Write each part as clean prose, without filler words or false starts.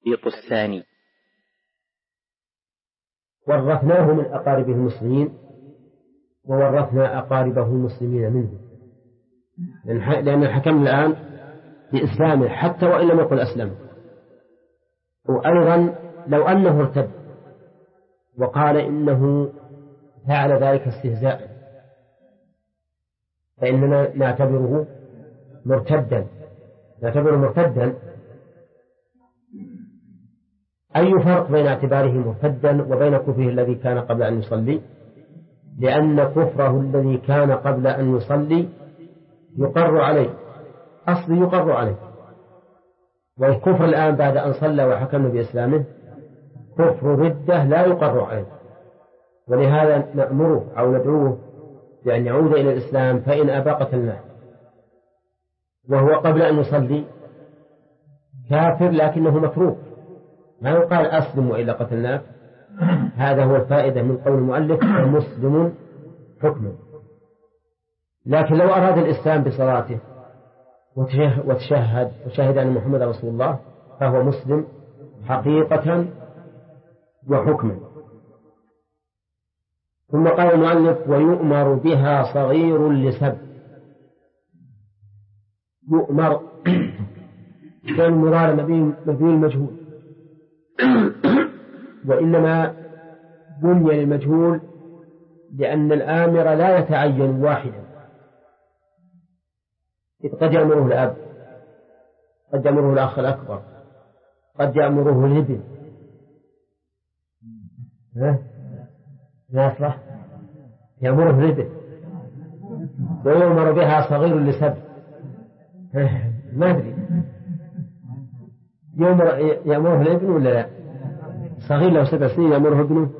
الشريط الثاني. ورثناه من أقاربه المسلمين وورثنا أقاربه المسلمين منه، لأن الحكم الآن بإسلامه حتى وإن لم يقل أسلم. وأيضا لو أنه ارتد وقال إنه فعل ذلك استهزاء فإننا نعتبره مرتدا. أي فرق بين اعتباره مرتدا وبين كفره الذي كان قبل أن يصلي؟ لأن كفره الذي كان قبل أن يصلي يقر عليه، أصل يقر عليه، والكفر الآن بعد أن صلى وحكمنا بإسلامه كفر ردة لا يقر عليه، ولهذا نأمره أو ندعوه بأن يعود إلى الإسلام، فإن أبى قتلناه. وهو قبل أن يصلي كافر لكنه متروك، ما يقال أسلم وإلا قتلناك. هذا هو الفائدة من قول المؤلف مسلم حكما. لكن لو أراد الإسلام بصلاته وشهد أن محمد رسول الله فهو مسلم حقيقة وحكما. ثم قال المؤلف ويؤمر بها صغير لسبب. يؤمر كان مراد مبني المجهول، وإنما بني للمجهول لأن الآمر لا يتعين واحدا، إذ قد يأمره الأب، قد يأمره الأخ الأكبر، قد يأمره الابن. لا صح، يأمره الابن. ويؤمر بها صغير لسبب، ما أدري يأمره الابن ولا لا؟ صغير له 7 سنين يأمره ابنه؟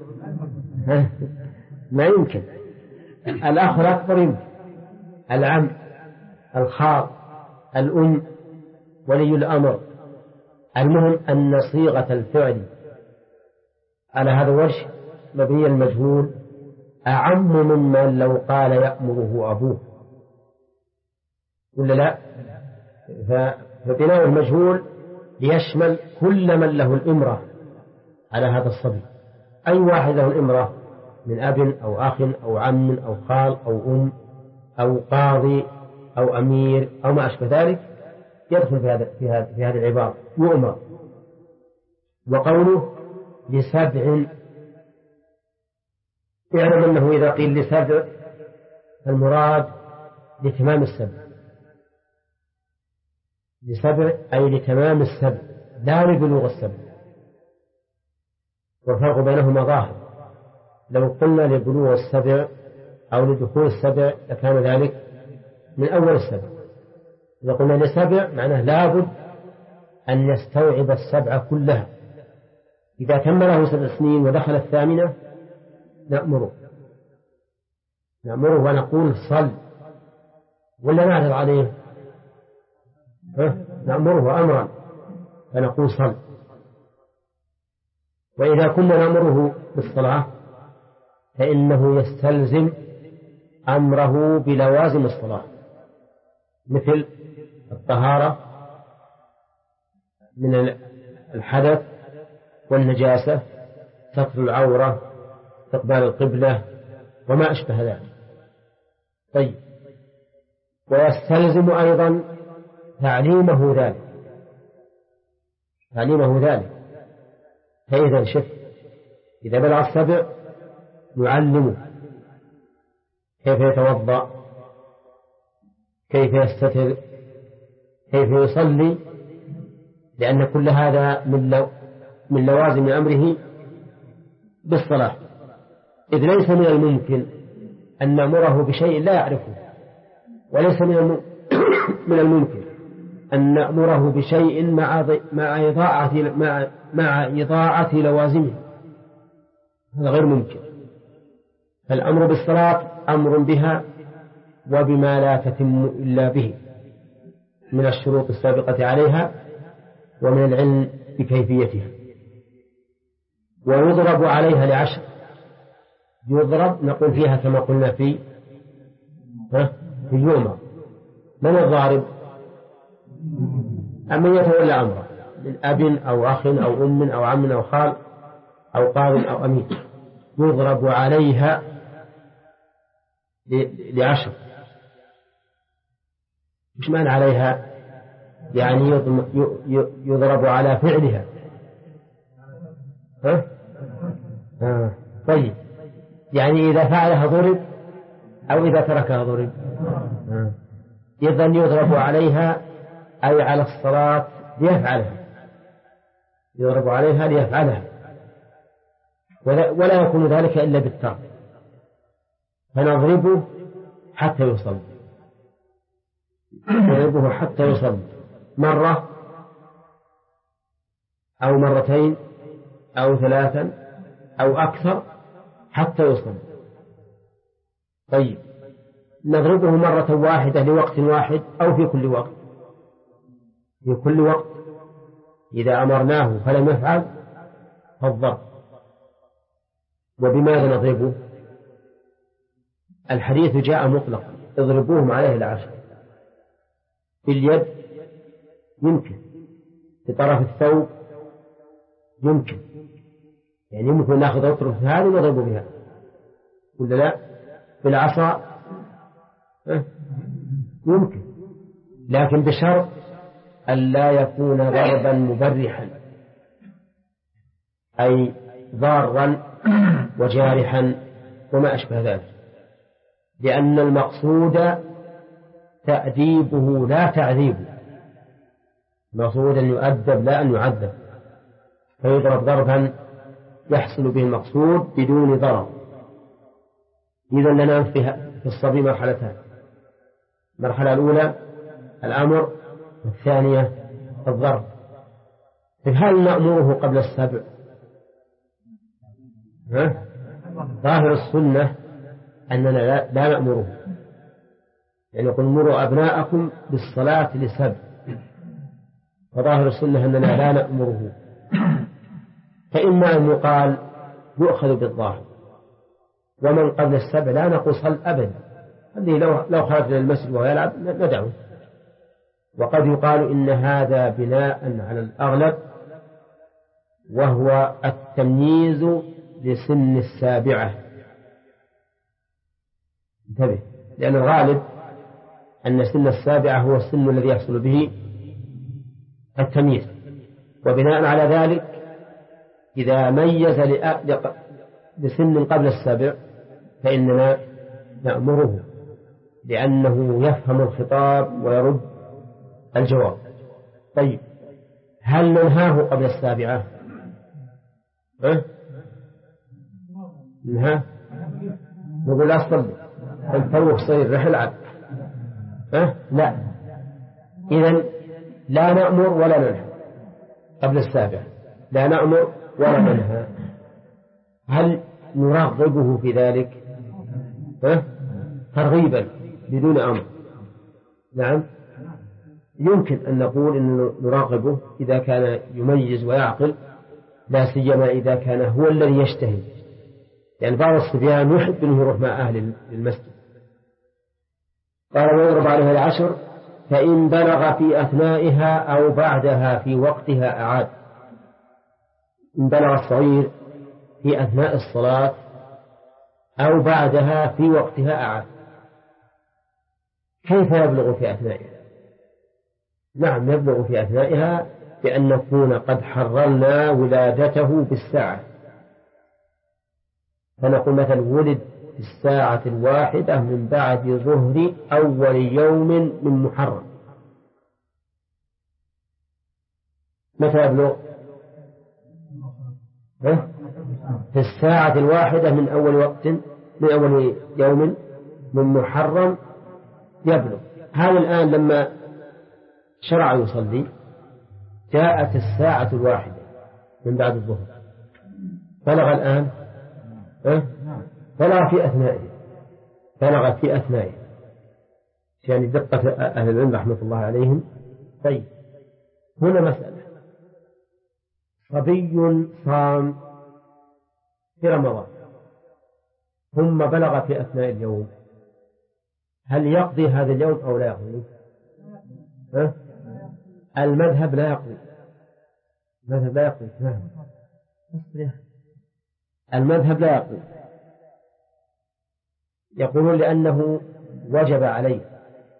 ما يمكن. الأخ الأكبر يمكن، العم، الخال، الأم، ولي الأمر. المهم أن صيغة الفعل على هذا الوجه مبني المجهول أعم ممن لو قال يأمره أبوه، ولا لا؟ فبناء المجهول ليشمل كل من له الإمرة على هذا الصبي. أي واحد له الإمرة من أب أو أخ أو عم أو خال أو أم أو قاضي أو أمير أو ما أشبه ذلك يدخل في هذه العبارة يؤمر. وقوله لسبع، اعلم أنه إذا قيل لسبع المراد لتمام السبع، لسبع أي لتمام السبع لا لبلوغ السبع، والفرق بينهما ظاهر. لو قلنا لبلوغ السبع أو لدخول السبع لكان ذلك من أول السبع. إذا قلنا لسبع معناه لابد أن يستوعب السبع كلها. إذا تم له 7 سنين ودخل 8 نأمره ونقول صل، ولا نعرض عليه؟ نأمره أمرا فنقول صل. وإذا كنا نأمره بالصلاة فإنه يستلزم أمره بلوازم الصلاة، مثل الطهارة من الحدث والنجاسة، ستر العورة، استقبال القبلة وما أشبه ذلك. طيب، ويستلزم أيضا تعليمه ذلك. فإذا شف إذا بلغ 7 نعلمه كيف يتوضأ، كيف يستتر، كيف يصلي، لأن كل هذا من لوازم أمره بالصلاة. إذ ليس من الممكن أن نأمره بشيء لا يعرفه، وليس من الممكن أن نأمره بشيء مع إضاعة لوازمه، هذا غير ممكن. فالأمر بالصلاة أمر بها وبما لا تتم إلا به من الشروط السابقة عليها ومن العلم بكيفيتها. ويضرب عليها ل10، يضرب نقول فيها كما قلنا في يوم. من الضارب؟ أمن يتولى أمره، من أب أو أخ أو أم أو عم أو خال أو قاض أو أمين يضرب عليها ل10. مش معنى عليها؟ يعني يضرب على فعلها. ها؟ طيب، يعني إذا فعلها ضرب أو إذا تركها ضرب. إذن يضرب عليها أي على الصلاة ليفعلها، يضرب عليها ليفعلها، ولا يكون ذلك إلا بالترك، فنضربه حتى يصلي، نضربه حتى يصلي مرة أو مرتين أو 3 أو أكثر حتى يصلي. طيب، نضربه مرة واحدة لوقت واحد أو في كل وقت؟ في كل وقت. إذا أمرناه فلم يفعل فالضرب. وبماذا نضربه؟ الحديث جاء مطلقا: اضربوهم عليه 10. باليد يمكن، بطرف الثوب يمكن، يعني يمكن ناخذ أطرف هذه ونضرب بها ولا لا؟ بالعصا يمكن، لكن بشرط أن لا يكون ضربا مبرحا أي ضارا وجارحا وما أشبه ذلك، لأن المقصود تأديبه لا تعذيبه، المقصود أن يؤدب لا أن يعذب، فيضرب ضربا يحصل به المقصود بدون ضرر. إذن لنا في الصبي مرحلتان: المرحلة الأولى الأمر، والثانية الضرب. هل نأمره قبل السبع؟ ظاهر السنة أننا لا نأمره، يعني يقول مروا أبناءكم بالصلاة ل7، فظاهر السنة أننا لا نأمره، فإما أن يقال يؤخذ بالظاهر، ومن قبل 7 لا نقول صل أبدا، هذه لو خرج إلى المسجد وهو يلعب ندعه. وقد يقال إن هذا بناء على الأغلب، وهو التمييز لسن 7. انتبه، لأن الغالب أن سن 7 هو السن الذي يحصل به التمييز، وبناء على ذلك إذا ميز لسن قبل 7 فإننا نأمره، لأنه يفهم الخطاب ويرد الجواب. طيب، هل ننهاه قبل 7؟ ننهاه، نقول لا تصلي الفوق صغير رح العب؟ لا، إذن لا نأمر ولا ننهى قبل 7، لا نأمر ولا ننهى. هل نرغبه في ذلك ترغيبا بدون أمر؟ نعم، يمكن أن نقول إن نراقبه إذا كان يميز ويعقل، لا سيما إذا كان هو الذي يشتهي، يعني بعض الصبيان يحب أنه يروح مع أهل المسجد. قال: ويضرب عليها 10، فإن بلغ في أثنائها أو بعدها في وقتها أعاد. إن بلغ الصغير في أثناء الصلاة أو بعدها في وقتها أعاد. كيف يبلغ في أثنائها؟ نعم، يبلغ في أثنائها بأن نكون قد حررنا ولادته بالساعة، فنقول مثلا ولد في الساعة 1 من بعد ظهر أول يوم من محرم. متى يبلغ؟ في الساعة 1 من أول وقت، من أول يوم من محرم يبلغ. هذا الآن لما شرع يصلي جاءت الساعة 1 من بعد الظهر، بلغ الآن بلغ في أثنائه، بلغ في أثنائه، يعني دقة أهل العلم رحمة الله عليهم. طيب، هنا مسألة: صبي صام في رمضان ثم بلغ في أثناء اليوم، هل يقضي هذا اليوم أو لا يقضي؟ المذهب لا يقضي، المذهب لا يقول. نعم. المذهب لا يقول، يقولون لأنه وجب عليه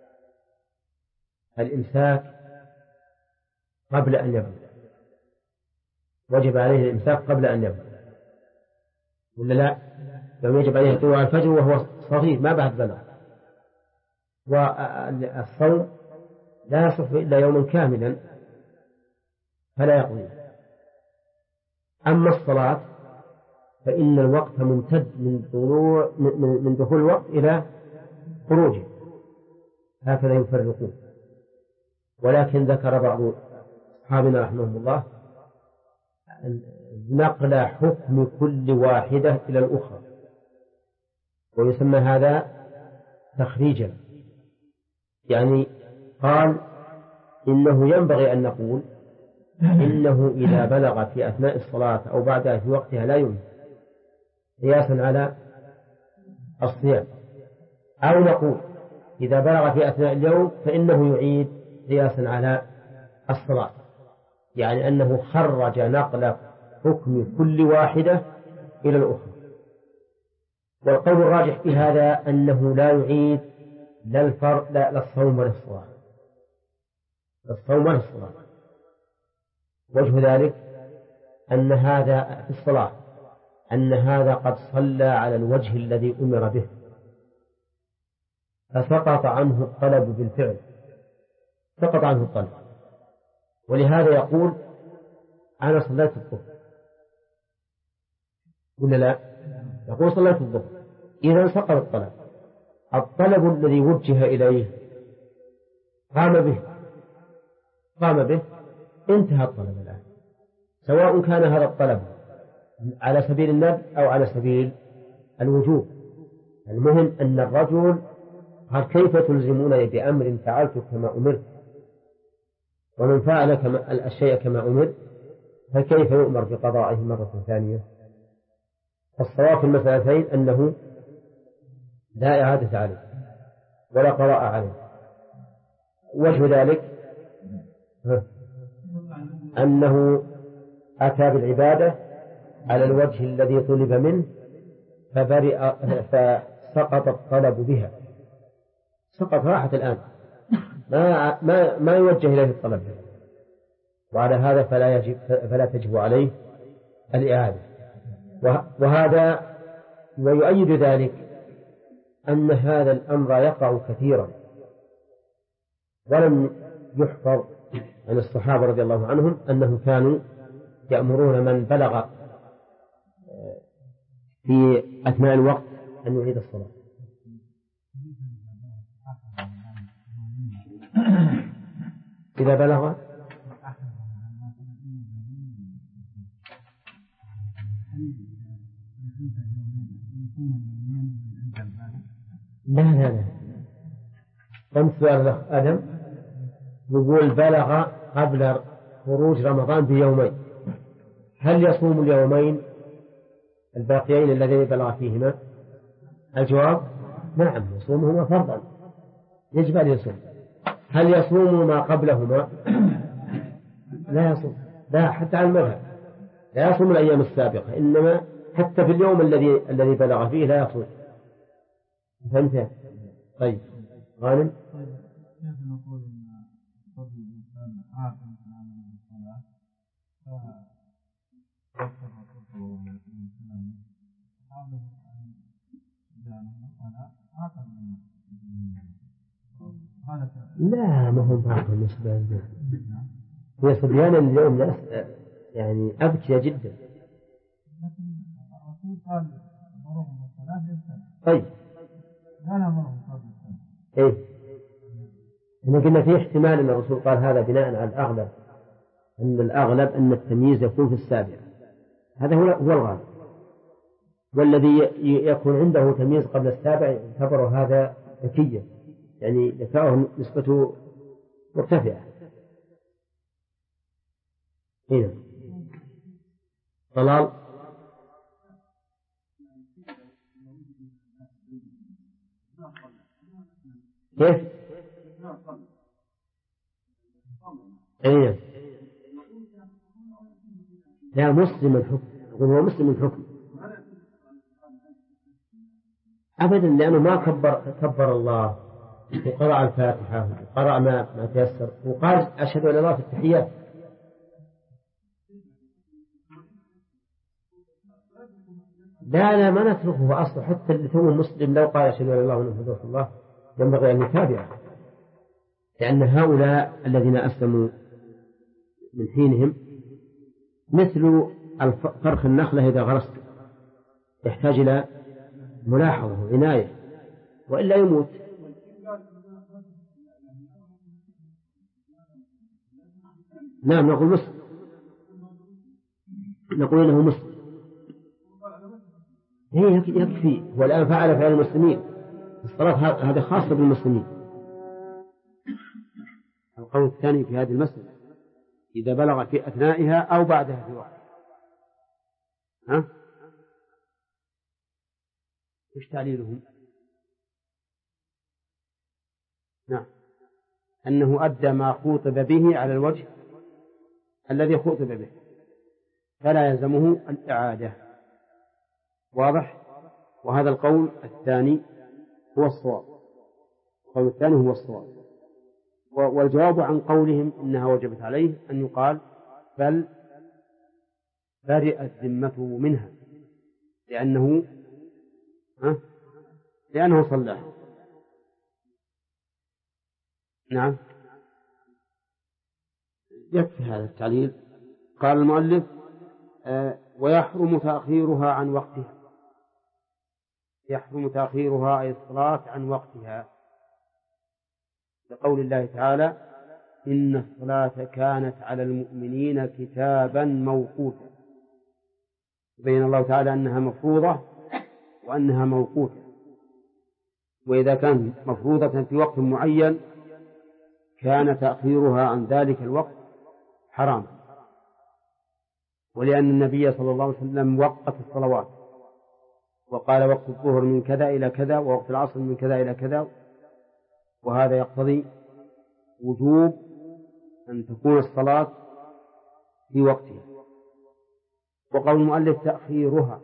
الإمساك قبل أن يبلغ، وجب عليه الإمساك قبل أن يبلغ، ولا لا؟ لو يجب عليه طلوع الفجر وهو صغير ما بعد بلغ. والصوم لا يصح إلا يوما كاملا فلا يقضي. أما الصلاة فإن الوقت ممتد من دخول الوقت إلى خروجه، هكذا يفرقون. ولكن ذكر بعض أصحابنا رحمهم الله نقل حكم كل واحدة إلى الأخرى، ويسمى هذا تخريجا. يعني قال إنه ينبغي أن نقول إنه إذا بلغ في أثناء الصلاة أو بعدها في وقتها لا يمكن قياسا على الصيام، أو نقول إذا بلغ في أثناء اليوم فإنه يعيد قياسا على الصلاة، يعني أنه خرج نقل حكم كل واحدة إلى الأخرى. والقول الراجح في هذا أنه لا يعيد لا الصوم ولا الصلاة، الصوم ولا الصلاة. وجه ذلك أن هذا في الصلاة أن هذا قد صلى على الوجه الذي أمر به فسقط عنه الطلب بالفعل، سقط عنه الطلب، ولهذا يقول أنا صليت الظهر ولا لا؟ يقول صليت الظهر، إذا سقط الطلب. الطلب الذي وجه إليه قام به انتهى الطلب الآن، سواء كان هذا الطلب على سبيل الندب أو على سبيل الوجوب. المهم أن الرجل قال كيف تلزمونني بأمر فعلت كما أمرت، ومن فعل الشيء كما أمر فكيف يؤمر بقضائه مرة ثانية؟ الصواب في المسألتين أنه لا إعادة عليه ولا قضاء عليه. وجه ذلك أنه أتى بالعبادة على الوجه الذي طلب منه فسقط الطلب بها، سقط راحت الآن، ما يوجه إليه الطلب بها، وعلى هذا فلا تجب عليه الإعادة. وهذا ويؤيد ذلك أن هذا الأمر يقع كثيرا، ولم يحفظ عن الصحابة رضي الله عنهم أنهم كانوا يأمرون من بلغ في أثناء الوقت أن يعيد الصلاة. إذا بلغ لا كم سؤال الأخ آدم يقول بلغ قبل خروج رمضان بيومين، هل يصوم اليومين الباقيين الذين بلغ فيهما؟ الجواب نعم، يصومهما فرضا، يجب أن يصوم. هل يصوم ما قبلهما؟ لا يصوم، لا، حتى على المذهب لا يصوم الأيام السابقة، إنما حتى في اليوم الذي بلغ فيه لا يصوم. فهمت؟ طيب غانم. كيف نقول أن فضل الإنسان عاقل عن الصلاة فيكثر فضله الإنسان حاله أن الصلاة عاقل من لا، ما هم عاقل بالنسبة لنا، هي صبيان اليوم يعني أبكي جدا. لكن الرسول قال مرهم الصلاة يستمع. طيب لا نأمرهم فضل الصلاة. إيه، إحنا قلنا في احتمال أن الرسول قال هذا بناء على الأغلب، أن الأغلب أن التمييز يكون في السابع، هذا هو الغالب، والذي يكون عنده تمييز قبل السابع يعتبر هذا ذكيا، يعني ذكاؤه نسبته مرتفعة. هنا طلال كيف؟ أيه. لا مسلم الحكم، يقول هو مسلم الحكم أبدا، لأنه ما كبر الله وقرأ الفاتحة وقرأ ما تيسر وقال أشهد أن لا إله إلا الله في التحيات. لا ما نتركه أصلا، حتى اللي هو مسلم لو قال أشهد أن لا إله إلا الله محمد رسول الله ينبغي أن يتابعه، لأن هؤلاء الذين أسلموا من حينهم مثل فرخ النخلة إذا غرست يحتاج إلى ملاحظة وعناية وإلا يموت. نعم نقول مسلم، نقول إنه مسلم، هي يكفي. والآن فعل المسلمين الصلاة هذا خاصة بالمسلمين. القول الثاني في هذه المسألة إذا بلغ في أثنائها أو بعدها في وقت، إيش تعليلهم؟ نعم أنه أدى ما خوطب به على الوجه الذي خوطب به فلا يلزمه الإعادة. واضح؟ وهذا القول الثاني هو الصواب، القول الثاني هو الصواب. والجواب عن قولهم إنها وجبت عليه أن يقال بل برئت ذمته منها لأنه صلى. نعم يكفي هذا التعليل. قال المؤلف ويحرم تأخيرها عن وقتها، يحرم تأخيرها أي الصلاة عن وقتها لقول الله تعالى إن الصلاة كانت على المؤمنين كتابا موقوتا، بين الله تعالى أنها مفروضة وأنها موقوتة، وإذا كانت مفروضة في وقت معين كان تأخيرها عن ذلك الوقت حراما. ولأن النبي صلى الله عليه وسلم وقت الصلوات وقال وقت الظهر من كذا إلى كذا ووقت العصر من كذا إلى كذا، وهذا يقتضي وجوب أن تكون الصلاة في وقتها. وقول المؤلف تأخيرها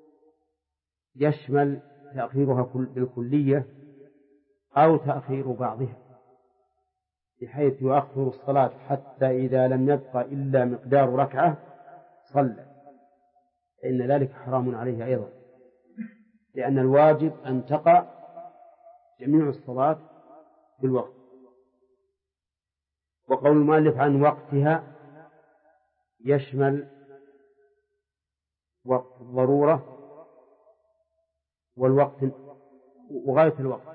يشمل تأخيرها بالكلية أو تأخير بعضها، بحيث يؤخر الصلاة حتى إذا لم يبق إلا مقدار ركعة صلى، فإن ذلك حرام عليه أيضا، لأن الواجب أن تقع جميع الصلاة في الوقت. وقول المؤلف عن وقتها يشمل وقت الضرورة والوقت وغاية الوقت،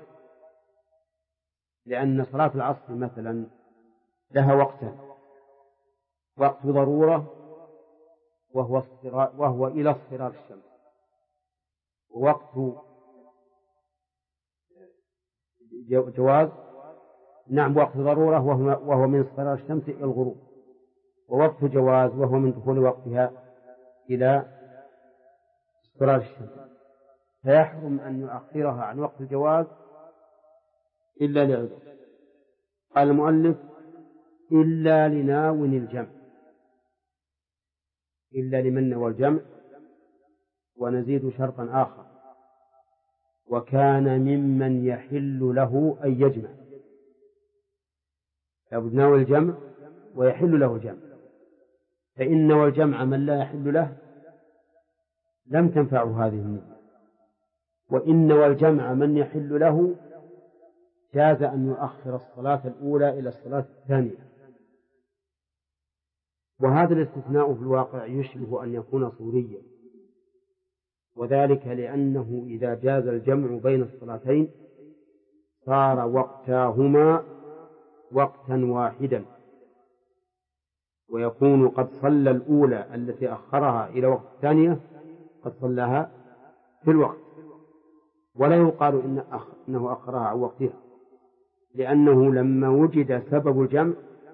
لأن صلاة العصر مثلا لها وقتا، وقت ضرورة وهو إلى اصفرار الشمس، ووقت جواز وقت ضرورة وهو من اصفرار الشمس إلى الغروب، ووقت جواز وهو من دخول وقتها إلى اصفرار الشمس، فيحرم أن يؤخرها عن وقت الجواز إلا لعذر. قال المؤلف إلا لناو الجمع، إلا لمن نوى الجمع. ونزيد شرطا آخر وكان ممن يحل له أن يجمع، لابد ناوي الجمع ويحل له الجمع، فإن نوى الجمع من لا يحل له لم تنفعه هذه النية، وإن نوى الجمع من يحل له جاز أن يؤخر الصلاة الأولى إلى الصلاة الثانية. وهذا الاستثناء في الواقع يشبه أن يكون صوريا، وذلك لأنه إذا جاز الجمع بين الصلاتين صار وقتاهما وقتا واحدا، ويكون قد صلى الأولى التي أخرها إلى وقت الثانية قد صلاها في الوقت، ولا يقال إنه أخرها عن وقتها، لأنه لما وجد سبب الجمع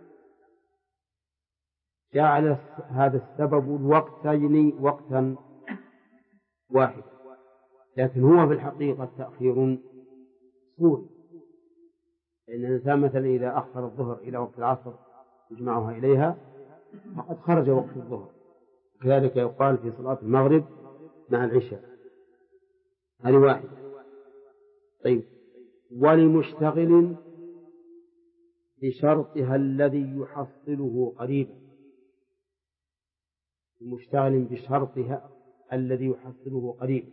جعل هذا السبب الوقتين وقتا واحد، لكن هو في الحقيقة تأخير صوري، لأن الإنسان مثلا إذا أخر الظهر إلى وقت العصر يجمعها إليها فقد خرج وقت الظهر وكذلك يقال في صلاة المغرب مع العشاء. هذه واحدة. طيب، ولمشتغل بشرطها الذي يحصله قريبا. مشتغل بشرطها الذي يحصله قريبا،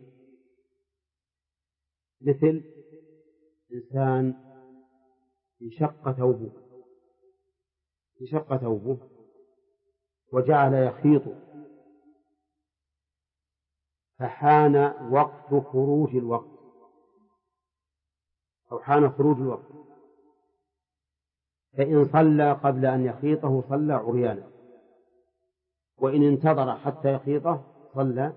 مثل إنسان انشق ثوبه وجعل يخيط، فحان وقت خروج الوقت أو حان خروج الوقت، فإن صلى قبل أن يخيطه صلى عريانا، وإن انتظر حتى يخيطه صلى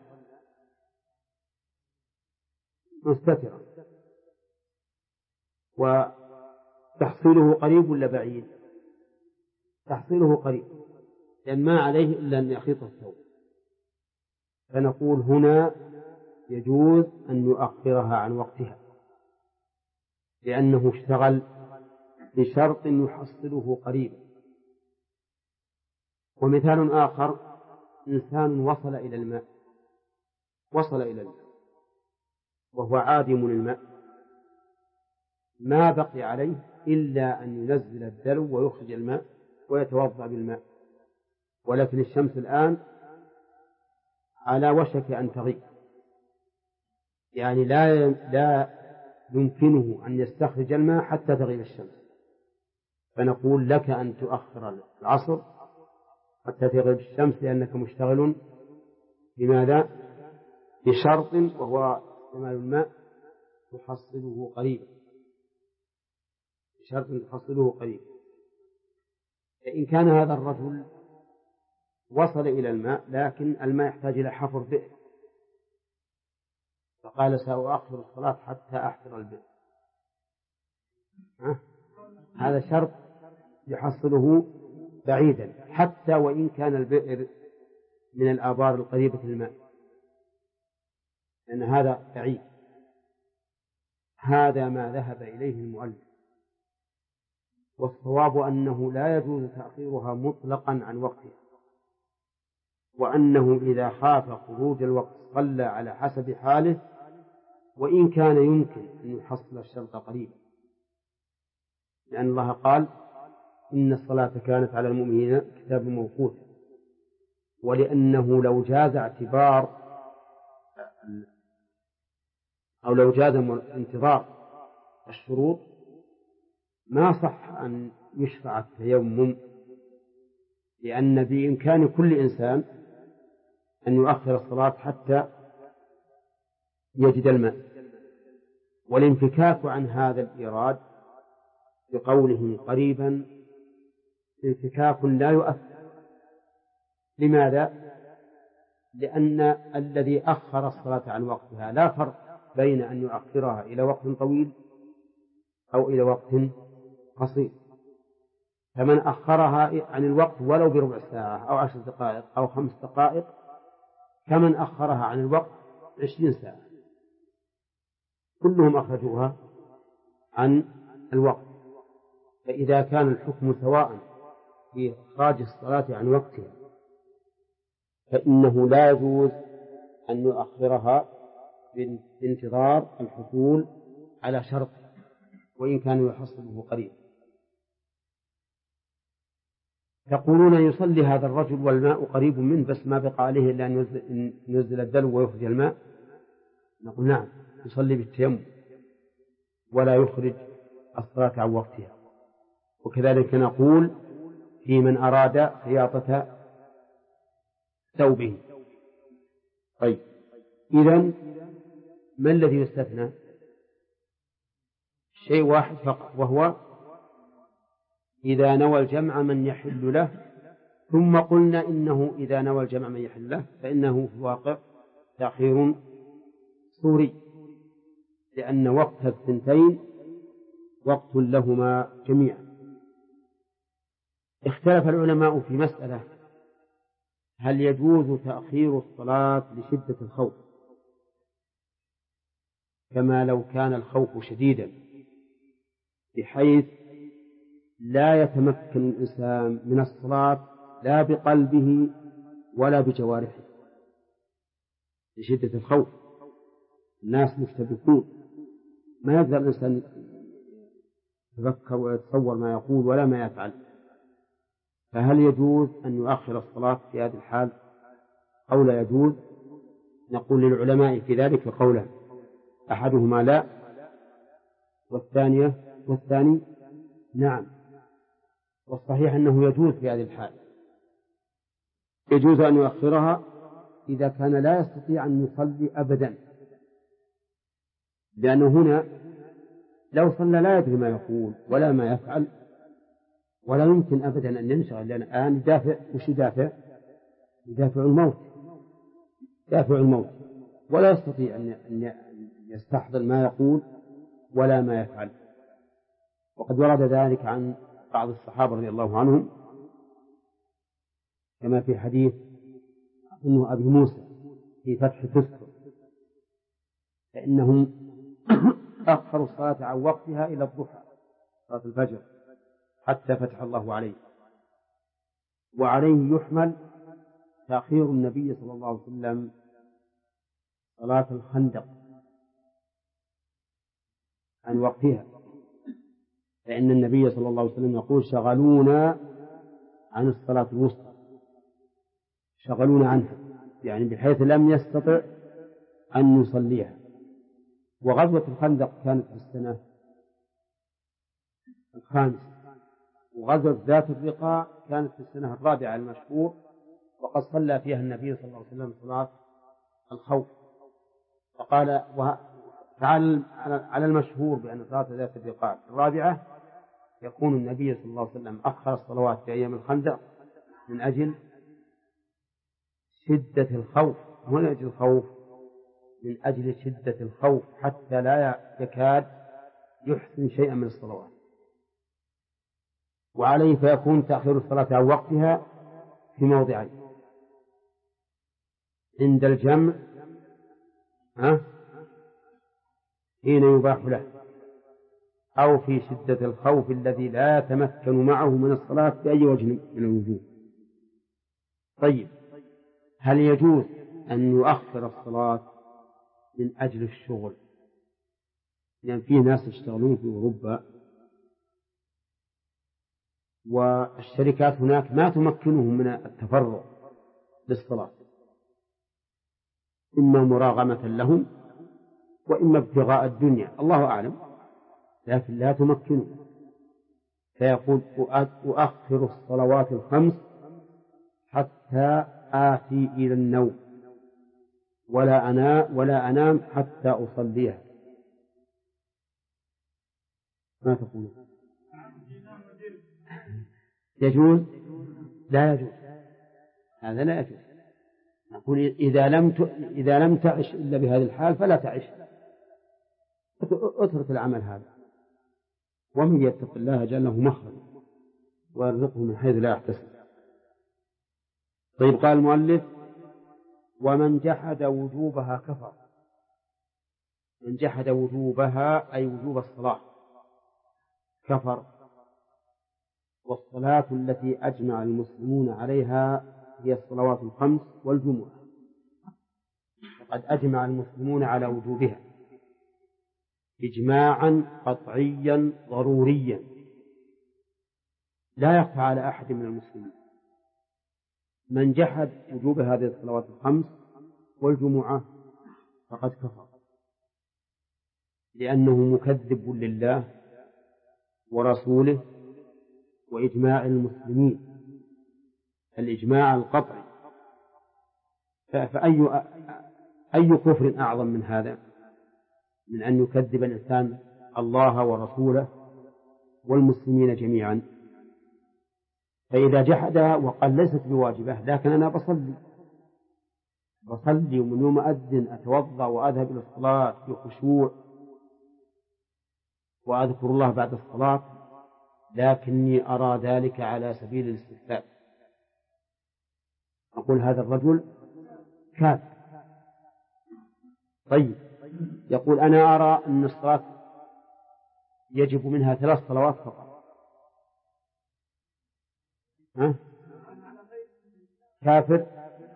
مستترا. وتحصيله قريب ولا بعيد؟ تحصيله قريب، لأن ما عليه إلا أن يخيط الثوب، فنقول هنا يجوز أن يؤخرها عن وقتها، لأنه اشتغل بشرط يحصله قريبا. ومثال آخر، إنسان وصل إلى الماء وهو عادم للماء، ما بقي عليه إلا أن ينزل الدلو ويخرج الماء ويتوضأ بالماء، ولكن الشمس الآن على وشك أن تغيب، يعني لا يمكنه أن يستخرج الماء حتى تغيب الشمس، فنقول لك أن تؤخر العصر حتى تغيب الشمس، لأنك مشتغل بماذا؟ بشرط وهو استعمال الماء تحصله قريبا، بشرط تحصله قريبا. فإن كان هذا الرجل وصل إلى الماء لكن الماء يحتاج إلى حفر بئر، فقال سأؤخر الصلاة حتى أحفر البئر، هذا شرط يحصله بعيدا، حتى وإن كان البئر من الآبار القريبة للماء، لأن هذا بعيد. هذا ما ذهب إليه المؤلف، والصواب أنه لا يجوز تأخيرها مطلقا عن وقتها، وأنه إذا خاف خروج الوقت صلى على حسب حاله، وإن كان يمكن أن يحصل الشرط قريبا، لأن الله قال إن الصلاة كانت على المؤمنين كتابا موقوتا، ولأنه لو جاز اعتبار أو لو جاز انتظار الشروط ما صح أن يشرع التيمم، لأن بإمكان كل إنسان أن يؤخر الصلاة حتى يجد الماء. والانفكاك عن هذا الإيراد بقولهم قريبا انفكاك لا يؤثر. لماذا؟ لأن الذي أخر الصلاة عن وقتها لا فرق بين أن يؤخرها إلى وقت طويل أو إلى وقت قصير، فمن أخرها عن الوقت ولو بربع ساعة أو 10 دقائق أو 5 دقائق كمن أخرها عن الوقت 20 ساعة، كلهم أخرجوها عن الوقت. فإذا كان الحكم سواء في إخراج الصلاة عن وقتها فإنه لا يجوز أن يؤخرها بانتظار الحصول على شرط وإن كان يحصله قريب. يقولون يصلي هذا الرجل والماء قريب منه بس ما بقى عليه إلا أن ينزل الدلو ويخرج الماء، نقول نعم يصلي بالتيمم ولا يخرج الصلاة عن وقتها. وكذلك نقول في من أراد خياطة ثوبه. طيب، إذن ما الذي يستثنى؟ شيء واحد فقط، وهو إذا نوى الجمع من يحل له، ثم قلنا إنه إذا نوى الجمع من يحل له فإنه في الواقع تأخير صوري، لأن وقت الثنتين وقت لهما جميعا. اختلف العلماء في مسألة: هل يجوز تأخير الصلاة لشدة الخوف، كما لو كان الخوف شديدا بحيث لا يتمكن الإنسان من الصلاة لا بقلبه ولا بجوارحه لشدة الخوف. الناس مشتبكون، ما يقدر الإنسان يتفكر ويتصور ما يقول ولا ما يفعل. فهل يجوز أن يؤخر الصلاة في هذه الحال أو لا يجوز؟ نقول للعلماء في ذلك قولان، أحدهما لا، والثاني نعم. والصحيح أنه يجوز في هذه الحال، يجوز أن يؤخرها إذا كان لا يستطيع أن يصلي أبدا، لأنه هنا لو صلى لا يدري ما يقول ولا ما يفعل، ولا يمكن أبدا أن ينشغل، لأن الآن يدافع. وش يدافع؟ يدافع الموت، يدافع الموت، ولا يستطيع أن يستحضر ما يقول ولا ما يفعل. وقد ورد ذلك عن بعض الصحابة رضي الله عنهم، كما في حديث أنه أبي موسى في فتح تستر، فإنهم أخروا الصلاة عن وقتها إلى الضحى، صلاة الفجر، حتى فتح الله عليه. وعليه يحمل تأخير النبي صلى الله عليه وسلم صلاة الخندق عن وقتها، فإن النبي صلى الله عليه وسلم يقول: شغلونا عن الصلاة الوسطى، شغلونا عنها، يعني بحيث لم يستطع أن يصليها. وغزوة الخندق كانت في السنة الخامسة، وغزوة ذات الرقاع كانت في السنة الرابعة المشهور، وقد صلى فيها النبي صلى الله عليه وسلم صلاة الخوف. فقال على المشهور بأن صلاة ذات الرقاع الرابعة يكون النبي صلى الله عليه وسلم أخر الصلوات في أيام الخندق من أجل شدة الخوف، من أجل الخوف، من أجل شدة الخوف، حتى لا يكاد يحسن شيئا من الصلوات. وعليه فيكون تأخير الصلاة عن وقتها في موضعين: عند الجمع حين يباح له، أو في شدة الخوف الذي لا يتمكن معه من الصلاة بأي وجه من الوجوه. طيب، هل يجوز أن يؤخر الصلاة من أجل الشغل؟ لأن فيه ناس يشتغلون في أوروبا، والشركات هناك ما تمكنهم من التفرغ للصلاة، إما مراغمة لهم وإما ابتغاء الدنيا، الله أعلم، لكن لا تمكنهم. فيقول: أؤخر الصلوات الخمس حتى آتي إلى النوم، ولا أنام حتى أصليها. ما تقولون؟ يجوز؟ لا يجوز، هذا لا يجوز. نقول: إذا لم تعش إلا بهذه الحال فلا تعش، اترك العمل هذا، ومن يتق الله جعل له مخرج ويرزقه من حيث لا يحتسب. طيب، قال المؤلف: ومن جحد وجوبها كفر. من جحد وجوبها أي وجوب الصلاة كفر. والصلاة التي أجمع المسلمون عليها هي الصلوات الخمس والجمعة، فقد أجمع المسلمون على وجوبها إجماعا قطعيا ضروريا لا يخفى على أحد من المسلمين. من جحد وجوب هذه الصلوات الخمس والجمعة فقد كفر، لأنه مكذب لله ورسوله وإجماع المسلمين، الإجماع القطعي. فأي كفر أعظم من هذا، من أن يكذب الإنسان الله ورسوله والمسلمين جميعا؟ فإذا جحدها وقال ليست بواجبة، لكن أنا بصلي ومن يوم أذن أتوضأ وأذهب إلى الصلاة بخشوع وأذكر الله بعد الصلاة، لكني أرى ذلك على سبيل الاستحباب، أقول هذا الرجل كافر. طيب، يقول: أنا أرى أن الصلاة يجب منها 3 صلوات فقط، كافر؟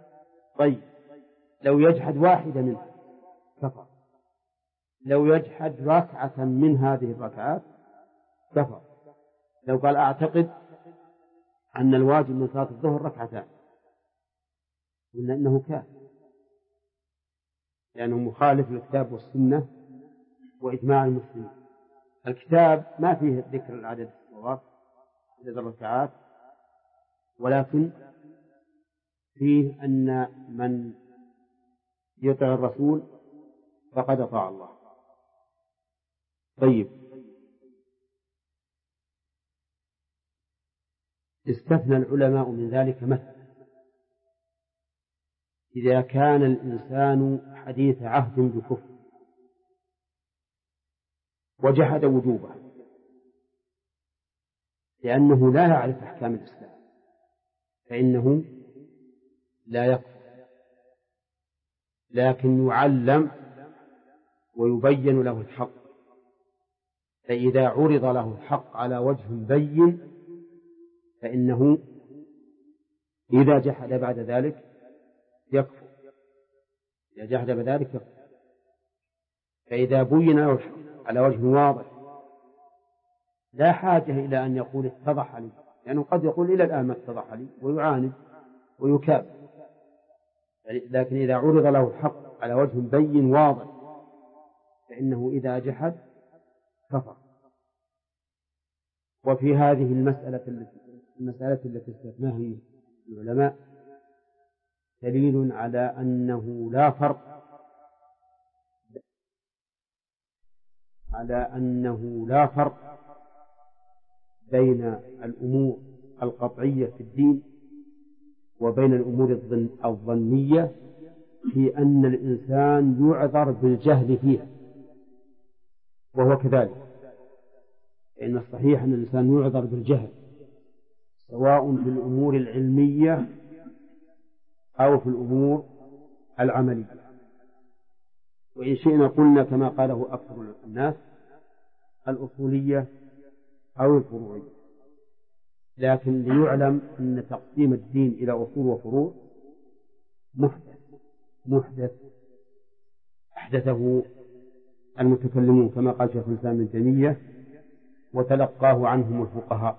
طيب لو يجحد واحدة منها كفر، لو يجحد ركعة من هذه الركعات كفر. لو قال أعتقد أن الواجب من صلاة الظهر ركعتان، قلنا إنه كافر، لأنه مخالف للكتاب والسنة وإجماع المسلمين. الكتاب ما فيه ذكر العدد الصغار عدد الركعات، ولكن فيه أن من يطع الرسول فقد أطاع الله. طيب استثنى العلماء من ذلك مثلا إذا كان الإنسان حديث عهد بكفر وجحد وجوبه لأنه لا يعرف أحكام الإسلام فإنه لا يكفر، لكن يعلم ويبين له الحق، فإذا عرض له الحق على وجه بين فإنه إذا جحد بعد ذلك يكفر، إذا جحد بعد ذلك يكفر. فإذا بين له الحق على وجه واضح لا حاجة إلى أن يقول اتضح لي، لأنه قد يقول إلى الآن ما اتضح لي ويعاند ويكاب، لكن إذا عرض له الحق على وجه بين واضح فإنه إذا جحد كفر. وفي هذه المسألة التي استثناها العلماء دليل على أنه لا فرق بين الأمور القطعية في الدين وبين الأمور الظنية في أن الإنسان يعذر بالجهل فيها، وهو كذلك، فإن الصحيح أن الإنسان يعذر بالجهل سواء في الأمور العلمية أو في الأمور العملية. وإن شئنا قلنا كما قاله أكثر الناس الأصولية أو الفروعية، لكن ليعلم أن تقسيم الدين إلى أصول وفروع محدث أحدثه المتكلمون كما قال شيخ الإسلام ابن تيمية وتلقاه عنهم الفقهاء،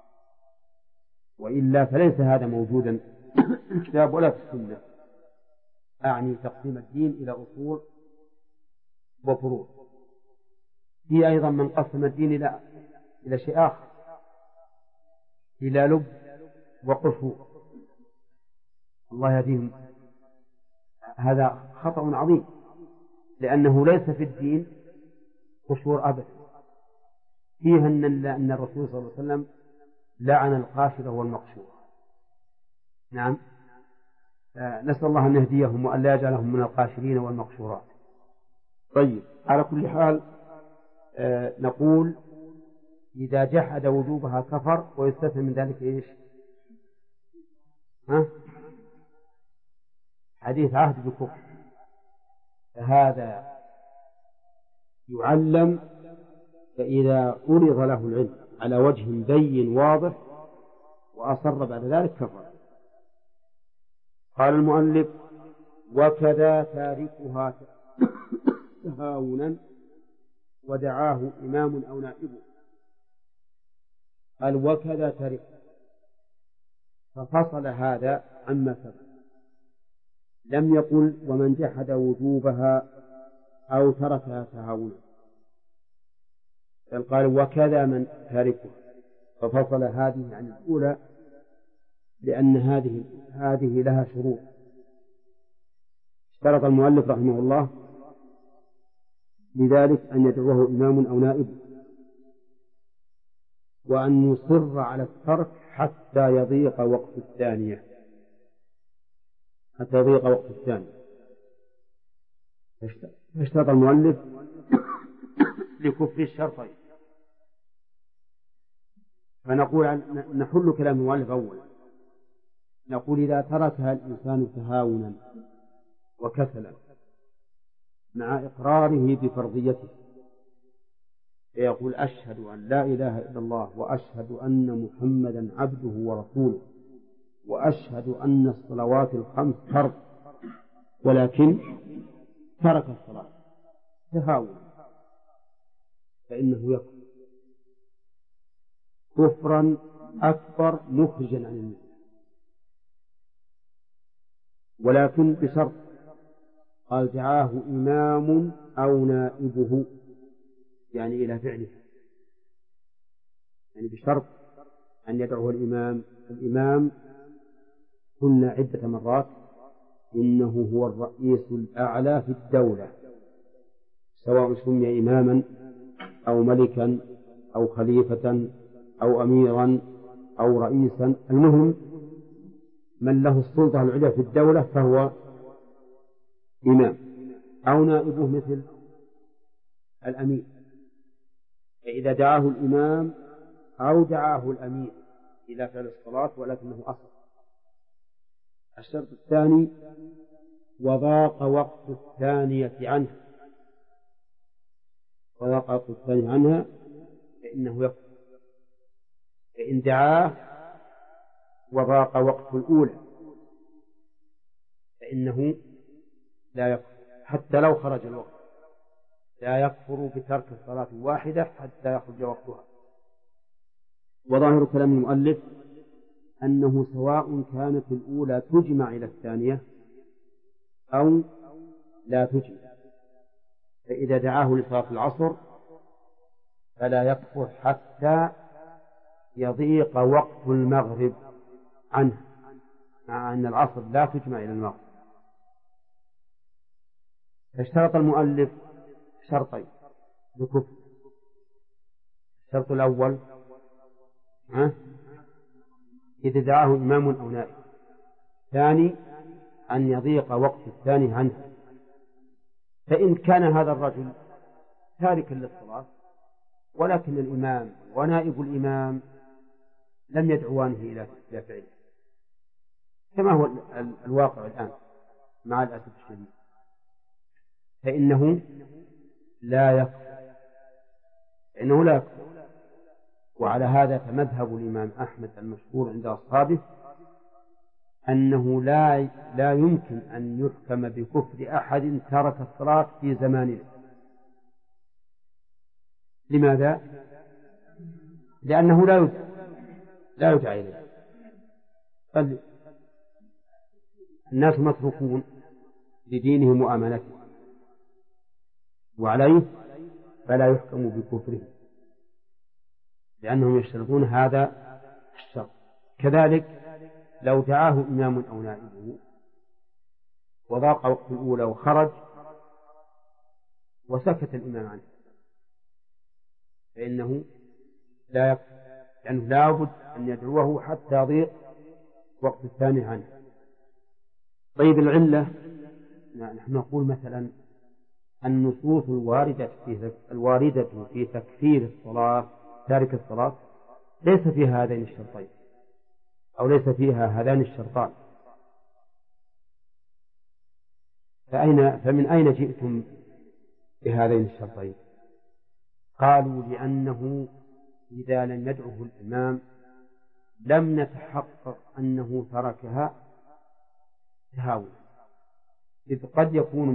وإلا فليس هذا موجودا في الكتاب ولا في السنة، أعني تقسيم الدين إلى أصول وفروع. في أيضا من قسم الدين إلى شيء آخر، إلى لب وقشور، الله يهديهم، هذا خطأ عظيم، لأنه ليس في الدين قشور أبدا، فيه أن الرسول صلى الله عليه وسلم لعن القاشرة والمقشورة. نعم، نسأل الله أن يهديهم وأن لا يجعلهم من القاشرين والمقشورات. طيب، على كل حال نقول إذا جحد وجوبها كفر، ويستثنى من ذلك إيش؟ حديث عهد بكفر، فهذا يعلم، فإذا أرض له العلم على وجه بين واضح وأصر بعد ذلك كفر. قال المؤلف: وكذا تاركها تهاونا ودعاه إمام أو نائبه. قال: وكذا تاركها، ففصل هذا عما سبق، لم يقل ومن جحد وجوبها أو تركها تهاونا، بل قال وكذا من تاركها، ففصل هذه عن الأولى لأن هذه لها شروط. اشترط المؤلف رحمه الله لذلك أن يدعوه إمام أو نائب، وأن يصر على الترك حتى يضيق وقت الثانية، فاشترط المؤلف لكفر الشرطين. فنقول نحل كلام المؤلف أولا، نقول إذا تركها الإنسان تهاونا وكسلا مع إقراره بفرضيته، فيقول أشهد أن لا إله إلا الله وأشهد أن محمدا عبده ورسوله وأشهد أن الصلوات الخمس فرض، ولكن ترك الصلاة تهاونا فإنه يكفر كفرا أكبر مخرجا عن الملة، ولكن بشرط، قال دعاه إمام أو نائبه، يعني إلى فعله، يعني بشرط أن يدعوه الإمام قلنا عدة مرات إنه هو الرئيس الأعلى في الدولة، سواء سمي إماما أو ملكا أو خليفة أو أميرا أو رئيسا، المهم من له السلطة العليا في الدولة فهو إمام، أو نائبه مثل الأمير، فإذا دعاه الإمام أو دعاه الأمير إلى فعل الصلاة ولكنه أصل. الشرط الثاني وضاق وقت الثانية عنها، وضاق وقت الثانية عنها فإنه يكفر، فإن دعاه وضاق وقت الأولى فإنه لا يكفر حتى لو خرج الوقت، لا يكفر بترك الصلاة واحدة حتى يخرج وقتها. وظاهر كلام المؤلف أنه سواء كانت الأولى تجمع إلى الثانية أو لا تجمع، فإذا دعاه لصلاة العصر فلا يكفر حتى يضيق وقت المغرب عنه، مع أن العصر لا تجمع إلى المغرب. فاشترط المؤلف شرطين لكفر. الشرط الأول إذا دعاه إمام أو نائب، ثاني أن يضيق وقت الثاني عنه، فإن كان هذا الرجل تاركا للصلاة ولكن الإمام ونائب الإمام لم يدعوانه إلى فعله، كما هو الواقع الآن مع الأسف الشديد، فإنه لا يكفر، وعلى هذا فمذهب الإمام أحمد المشهور عند أصحابه أنه لا يمكن أن يحكم بكفر أحد ترك الصلاة في زماننا. لماذا؟ لأنه لا يدعى إليه، الناس متروكون لدينهم وأمانتهم، وعليه فلا يحكم بكفره لأنهم يشترطون هذا الشرط. كذلك لو دعاه إمام أو نائبه وضاق وقت الأولى وخرج وسكت الإمام عنه فإنه لا يكفر، لأنه لا بد أن يدعوه حتى يضيق وقت الثاني عنه. طيب العلة، نحن نقول مثلا النصوص الواردة في تكفير الصلاة تارك الصلاة ليس فيها هذين الشرطين أو ليس فيها هذان الشرطان، فمن أين جئتم بهذين الشرطين؟ قالوا لأنه إذا لم يدعه الإمام لم نتحقق أنه تركها تهاونا، إذ قد يكون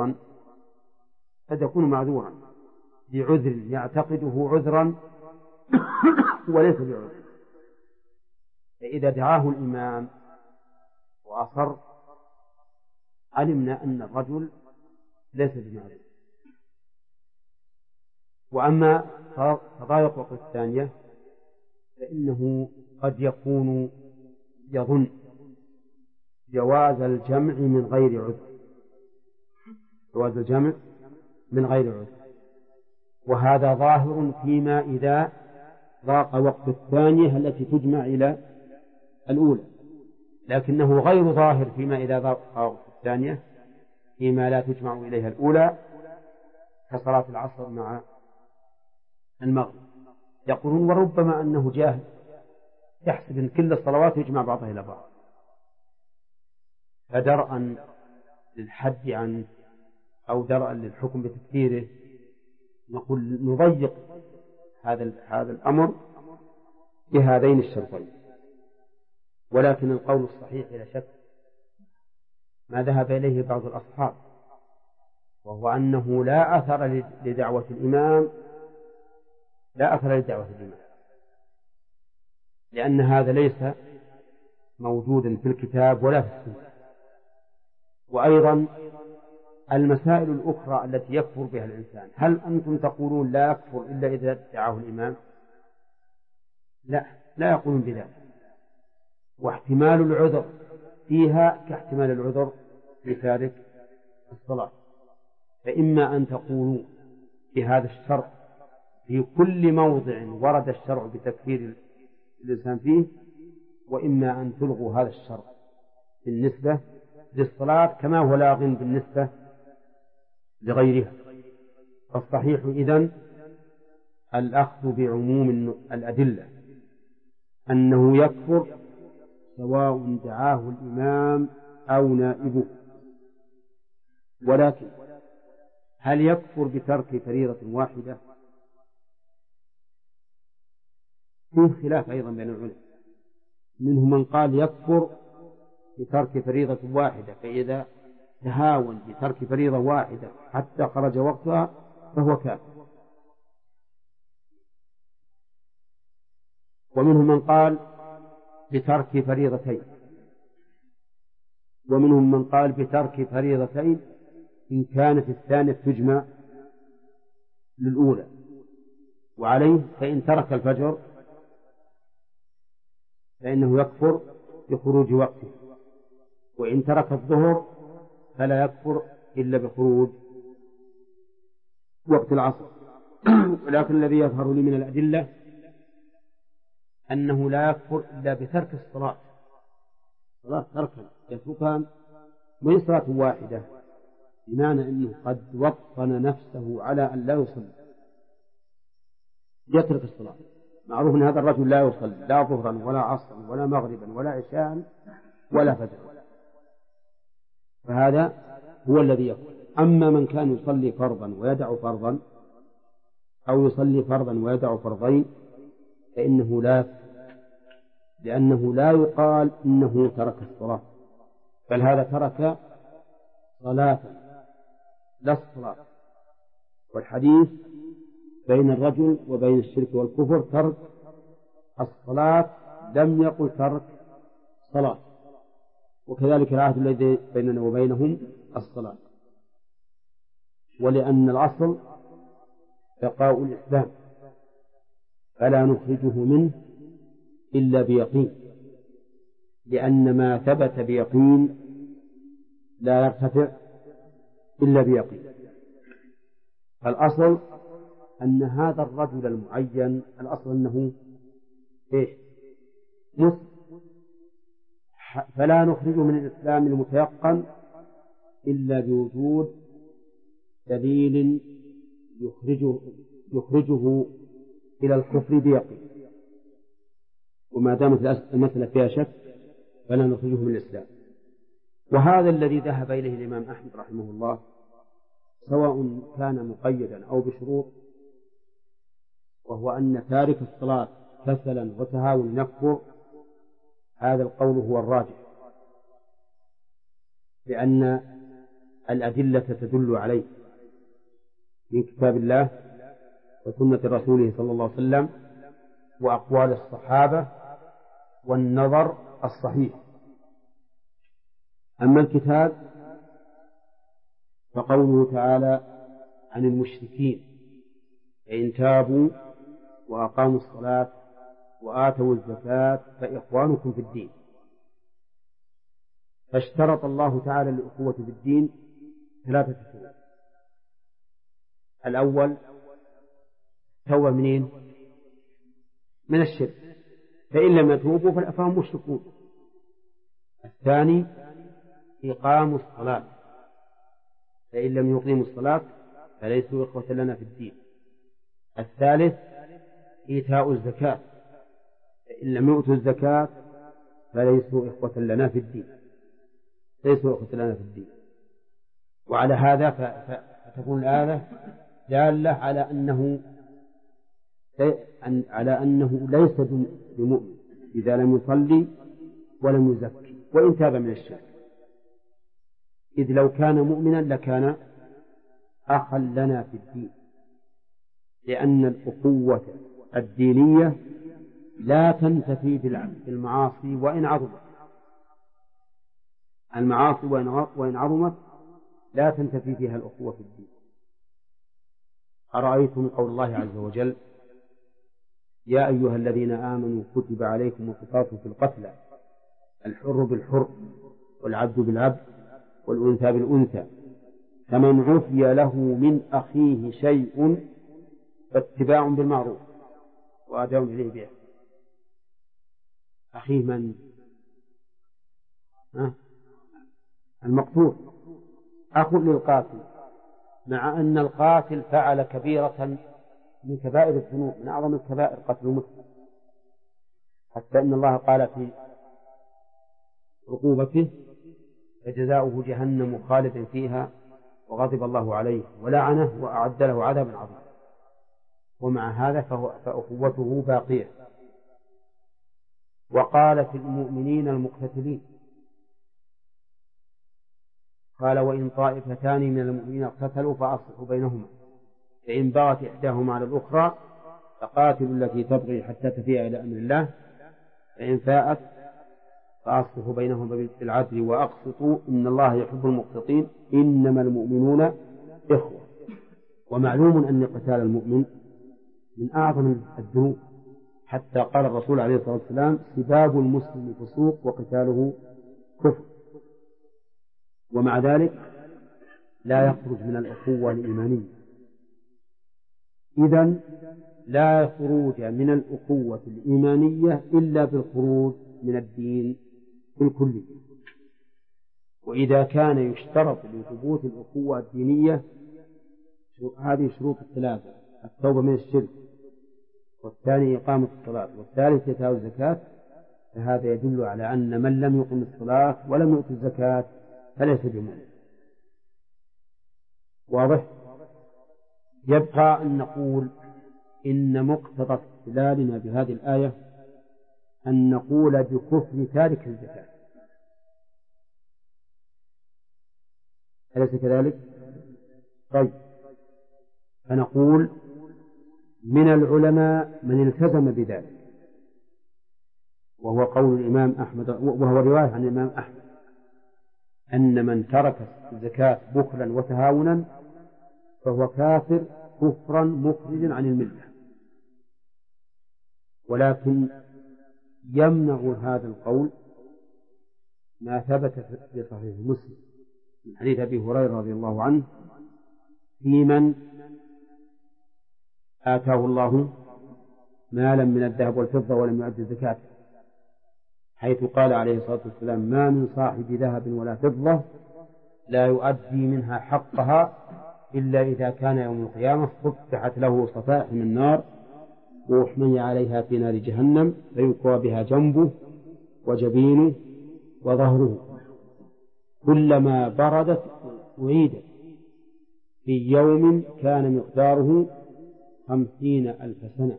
معذورا بعذر يعتقده عذرا وليس بعذر، فإذا دعاه الإمام وأصر علمنا أن الرجل ليس بمعذور. وأما تضايق وقت الثانية فإنه قد يكون يظن جواز الجمع من غير عذر، وهذا ظاهر فيما إذا ضاق وقت الثانية التي تجمع إلى الأولى، لكنه غير ظاهر فيما إذا ضاق وقت الثانية فيما لا تجمع إليها الأولى كصلاة العصر مع المغرب. يقولون وربما أنه جاهل يحسب أن كل الصلوات يجمع بعضها إلى بعض، فدرءا للحد عنه أو درءا للحكم بتكفيره نقول نضيق هذا الأمر بهذين الشرطين. ولكن القول الصحيح لا شك ما ذهب إليه بعض الأصحاب، وهو أنه لا أثر لدعوة الإمام، لأن هذا ليس موجودا في الكتاب ولا في السنة. وأيضا المسائل الأخرى التي يكفر بها الإنسان، هل أنتم تقولون لا يكفر إلا إذا ادعاه الإمام؟ لا يقولون بذلك. واحتمال العذر فيها كاحتمال العذر في تارك الصلاة. فإما أن تقولوا بهذا الشرع في كل موضع ورد الشرع بتكفير الإنسان فيه، وإما أن تلغوا هذا الشرع بالنسبة للصلاة كما هو لاغ بالنسبة لغيرها. فالصحيح إذن الأخذ بعموم الأدلة، أنه يكفر سواء دعاه الإمام أو نائبه. ولكن هل يكفر بترك فريضة واحدة؟ فيه خلاف أيضا بين العلماء، منهم من قال يكفر بترك فريضة واحدة، فإذا تهاون بترك فريضة واحدة حتى خرج وقتها فهو كافر. ومنهم من قال بترك فريضتين، ومنهم من قال بترك فريضتين إن كانت الثانية تجمع للأولى، وعليه فإن ترك الفجر فإنه يكفر بخروج وقته، وإن ترك الظهر فلا يكفر إلا بخروج وقت العصر. ولكن الذي يظهر لي من الأدلة أنه لا يكفر إلا بترك الصلاة تركا يتركها من صلاة واحدة، بمعنى أنه قد وطن نفسه على أن لا يصلي، يترك الصلاة. معروف أن هذا الرجل لا يصلي لا ظهرا ولا عصرا ولا مغربا ولا عشاء ولا فجرا، فهذا هو الذي يكفر. أما من كان يصلي فرضا ويدع فرضا، أو يصلي فرضا ويدع فرضين، فإنه لا يكفر، لأنه لا يقال إنه ترك الصلاة، بل هذا ترك صلاة لا الصلاة. والحديث بين الرجل وبين الشرك والكفر ترك الصلاة، لم يقل ترك صلاة. وكذلك العهد الذي بيننا وبينهم الصلاة. ولأن الأصل بقاء الإسلام فلا نخرجه منه إلا بيقين، لأن ما ثبت بيقين لا يرتفع إلا بيقين. فالأصل أن هذا الرجل المعين الأصل أنه مسلم، فلا نخرجه من الإسلام المتيقن إلا بوجود دليل يخرجه إلى الكفر بيقين. وما دامت المسألة فيها شك فلا نخرجه من الإسلام. وهذا الذي ذهب إليه الإمام أحمد رحمه الله، سواء كان مقيدا أو بشروط، وهو أن تارك الصلاة كسلا وتهاونا يكفر. هذا القول هو الراجح، لأن الأدلة تدل عليه من كتاب الله وسنة رسوله صلى الله عليه وسلم وأقوال الصحابة والنظر الصحيح. أما الكتاب فقوله تعالى عن المشركين فإن تابوا وأقاموا الصلاة وآتوا الزكاة فإخوانكم في الدين. فاشترط الله تعالى الأخوة في الدين 3 شروط. الأول توبة منين؟ من الشرك، فإن لم يتوبوا فهم مشركون. الثاني إقام الصلاة، فإن لم يقيموا الصلاة فليسوا إخوة لنا في الدين. الثالث إيتاء الزكاة، فإن لم يؤتوا الزكاة فليسوا إخوة لنا في الدين، ليسوا إخوة لنا في الدين. وعلى هذا فتكون الآية دالة على أنه ليس بمؤمن إذا لم يصلي ولم يزكي وإن تاب من الشرك. إذ لو كان مؤمنا لكان أخا لنا في الدين، لأن الأخوة الدينية لا تنتفي بالمعاصي وإن عظمت. المعاصي وإن عظمت لا تنتفي فيها الأخوة في الدين. أرأيتم قول الله عز وجل: يا أيها الذين آمنوا كتب عليكم القصاص في القتلى، الحر بالحر والعبد بالعبد والأنثى بالأنثى، فمن عفي له من أخيه شيء فاتباع بالمعروف وأداء إليه بإحسان. أخيه من؟ المقتول، أخ للقاتل، مع أن القاتل فعل كبيرة من كبائر الذنوب، من أعظم الكبائر قتل المسلم، حتى إن الله قال في عقوبته: فجزاؤه جهنم خالدا فيها وغضب الله عليه ولعنه وأعد له عذابا عظيما. ومع هذا فأخوته باقية. وقال في المؤمنين المقتتلين، قال: وإن طائفتان من المؤمنين اقتتلوا فأصلحوا بينهما، فإن بغت إحداهما على الأخرى فقاتلوا التي تبغي حتى تفيء إلى أمر الله، فإن فاءت فأصلحوا بينهما بالعدل وأقسطوا إن الله يحب المقسطين، إنما المؤمنون إخوة. ومعلوم أن قتال المؤمن من أعظم الذنوب، حتى قال الرسول عليه الصلاة والسلام: سباب المسلم فسوق وقتاله كفر. ومع ذلك لا يخرج من الأخوة الإيمانية. إذن لا خروج من الأخوة الإيمانية إلا بالخروج من الدين بالكلية. وإذا كان يشترط لثبوت الأخوة الدينية هذه شروط الثلاثة: التوبة من الشرك، والثاني إقامة الصلاة، والثالث إيتاء الزكاة، فهذا يدل على أن من لم يقم الصلاة ولم يؤت الزكاة فليس بمؤمن. واضح؟ يبقى أن نقول إن مقتضى استدلالنا بهذه الآية أن نقول بكفر تارك الزكاة، أليس كذلك؟ طيب، فنقول من العلماء من التزم بذلك، وهو قول الإمام أحمد، وهو رواية عن الإمام أحمد، أن من ترك الزكاة بخلا وتهاونا فهو كافر كفرا مخرجا عن الملة. ولكن يمنع هذا القول ما ثبت في صحيح مسلم من حديث أبي هريرة رضي الله عنه في من آتاه الله مالا من الذهب والفضة ولم يؤد الزكاة، حيث قال عليه الصلاة والسلام: ما من صاحب ذهب ولا فضة لا يؤدي منها حقها إلا إذا كان يوم القيامة فتحت له صفائح من نار وأحمي عليها في نار جهنم فيكوى بها جنبه وجبينه وظهره، كلما بردت أعيدت في يوم كان مقداره 50,000 سنة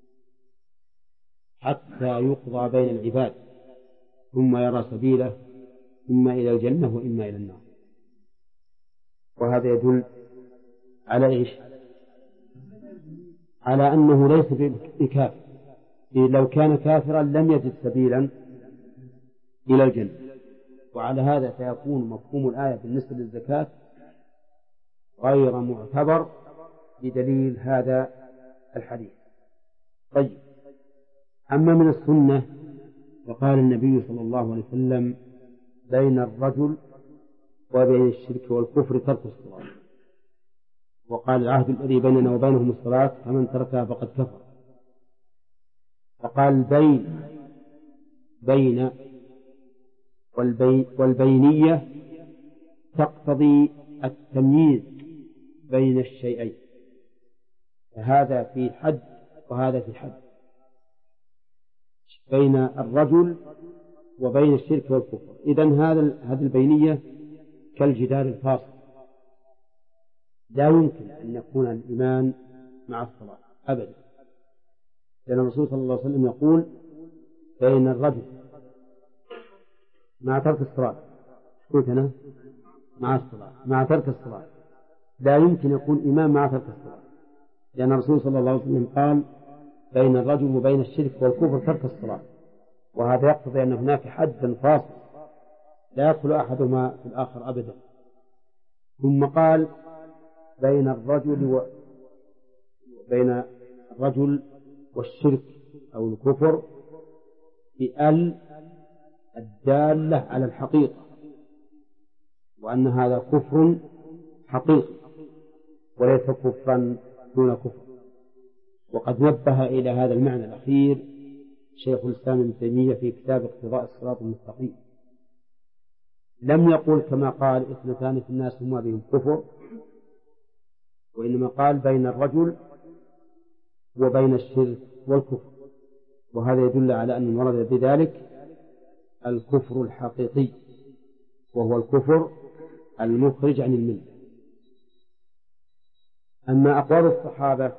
حتى يقضى بين العباد ثم يرى سبيله إما إلى الجنة وإما إلى النار. وهذا يدل على إيش؟ على أنه ليس بكافر، لو كان كافرا لم يجد سبيلا إلى الجنة. وعلى هذا فيكون مفهوم الآية بالنسبة للزكاة غير معتبر بدليل هذا الحديث. طيب، أما من السنة فقال النبي صلى الله عليه وسلم: بين الرجل وبين الشرك والكفر ترك الصلاة، وقال: العهد الذي بيننا وبينهم الصلاة فمن تركها فقد كفر. فقال: بين والبينية تقتضي التمييز بين الشيئين، فهذا في حد وهذا في حد، بين الرجل وبين الشرك والكفر. إذن هذه البينية كالجدار الفاصل، لا يمكن أن يكون الإيمان مع الصلاة أبدا، لأن الرسول صلى الله عليه وسلم يقول: بين الرجل مع ترك الصلاة، قلت أنا مع الصلاة مع ترك الصلاة، لا يمكن يكون إمام مع ترك الصلاة، لأن الرسول صلى الله عليه وسلم قال بين الرجل وبين الشرك والكفر ترك الصلاة، وهذا يقتضي أن هناك حدا فاصل لا يدخل أحدهما في الآخر أبدا. ثم قال بين الرجل والشرك أو الكفر بأل الدالة على الحقيقة، وأن هذا كفر حقيقي وليس كفرا دون كفر. وقد نبه إلى هذا المعنى الأخير شيخ الإسلام ابن تيمية في كتاب اقتضاء الصراط المستقيم، لم يقل كما قال اثنتان في الناس هما بهم كفر، وإنما قال بين الرجل وبين الشرك والكفر، وهذا يدل على أن المراد بذلك الكفر الحقيقي، وهو الكفر المخرج عن الملة. أما أقوال الصحابة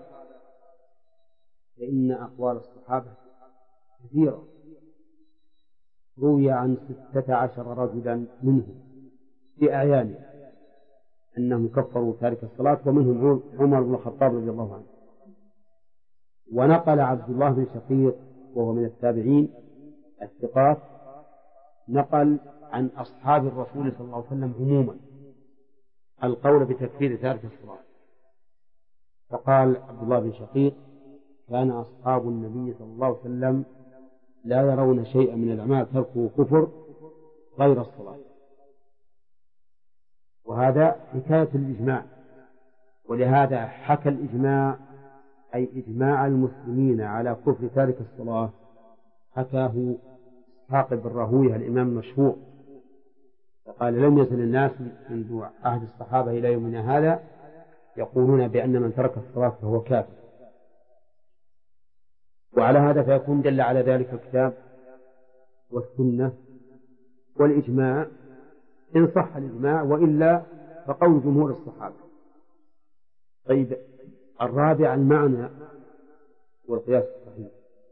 فإن أقوال الصحابة كثيرة، روي عن 16 رجلا منهم في أعيانه أنهم كفروا تارك الصلاة، ومنهم عمر بن الخطاب رضي الله عنه. ونقل عبد الله بن شقيق وهو من التابعين الثقات، نقل عن أصحاب الرسول صلى الله عليه وسلم عموما القول بتكفير تارك الصلاة، فقال عبد الله بن شقيق كان أصحاب النبي صلى الله عليه وسلم لا يرون شيئا من الأعمال تركه كفر غير الصلاة. وهذا حكاية الإجماع، ولهذا حكى الإجماع أي إجماع المسلمين على كفر تارك الصلاة حكاه إسحاق بن راهويه الإمام المشهور، فقال لم يزل الناس منذ عهد الصحابة إلى يومنا هذا يقولون بأن من ترك الصلاة فهو كافر. وعلى هذا فيكون دل على ذلك الكتاب والسنة والإجماع إن صح الإجماع، وإلا فقول جمهور الصحابة. طيب، الرابع المعنى والقياس الصحيح،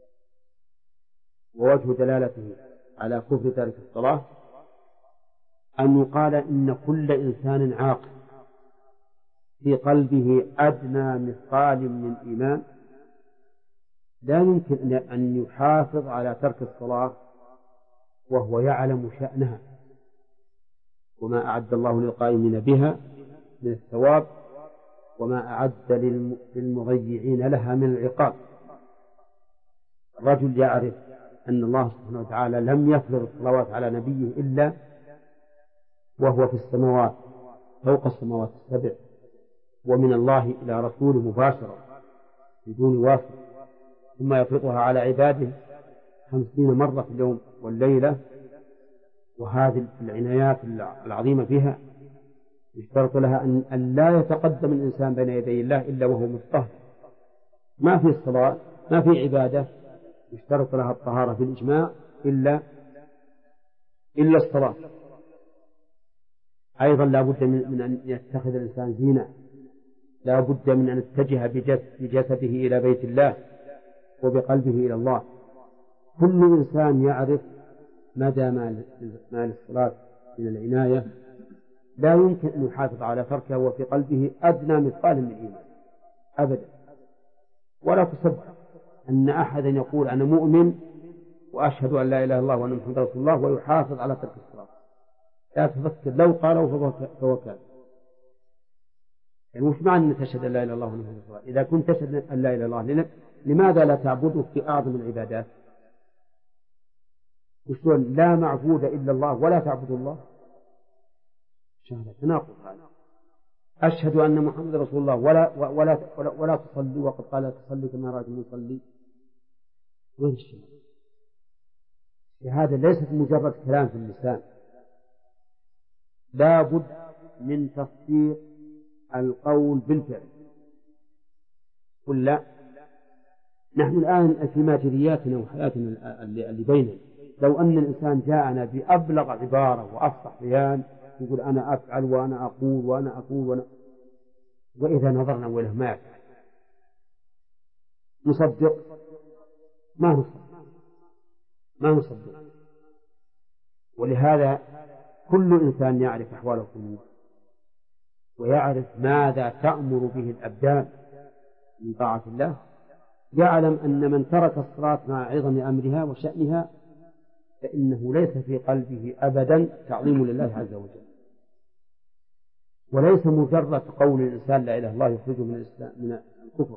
ووجه دلالته على كفر تارك الصلاة أن يقال إن كل إنسان عاقل في قلبه أدنى مثقال من إيمان لا يمكن أن يحافظ على ترك الصلاة وهو يعلم شأنها وما أعد الله للقائمين بها من الثواب وما أعد للمضيعين لها من العقاب. الرجل يعرف أن الله سبحانه وتعالى لم يفرض الصلوات على نبيه إلا وهو في السماوات فوق السماوات السبع، ومن الله إلى رسوله مباشرة بدون واسطة، ثم يفرضها على عباده 50 مرة في اليوم والليلة. وهذه العنايات العظيمة فيها يشترط لها أن لا يتقدم الإنسان بين يدي الله إلا وهو مطهر. ما في الصلاة، ما في عبادة يشترط لها الطهارة في الإجماع إلا الصلاة. أيضا لا بد من أن يتخذ الإنسان زينة، لا بد من أن يتجه بجسده إلى بيت الله وبقلبه إلى الله. كل إنسان يعرف مدى ما للصلاة من العناية، لا يمكن أن يحافظ على تركها وفي قلبه أدنى مثقال من إيمان أبدا. ولا تصدق أن أحدا يقول أنا مؤمن وأشهد أن لا إله إلا الله وأن محمدا رسول الله ويحافظ على ترك الصلاة. لا تفكر، لو قاله فهو كافر. يعني وش معنى أن تشهد أن لا إله إلا الله وأن محمدا رسول الله؟ إذا كنت تشهد أن لا إله إلا الله لماذا لا تعبده في أعظم العبادات؟ وشلون لا معبود إلا الله ولا تعبد الله؟ شهادة تناقض هذا. أشهد أن محمد رسول الله ولا تصلي، وقد قال تصلي كما رأيتم يصلي. وين الشهادة؟ هذا ليست مجرد كلام في اللسان، لا بد من تصديق القول بالفعل. قل لا، نحن الآن في ماجرياتنا وحياتنا اللي بيننا، لو أن الإنسان جاءنا بأبلغ عبارة وأفصح بيان يقول أنا أفعل وأنا أقول وأنا أقول وإذا نظرنا وله ما يفعل نصدق؟ ما نصدق. ولهذا كل إنسان يعرف أحوال القلوب ويعرف ماذا تأمر به الأبدان من طاعة الله، يعلم أن من ترك الصلاة مع عظم أمرها وشأنها فإنه ليس في قلبه أبدا تعظيم لله عز وجل، وليس مجرد قول الإنسان لا إله إلا الله يخرجه من الكفر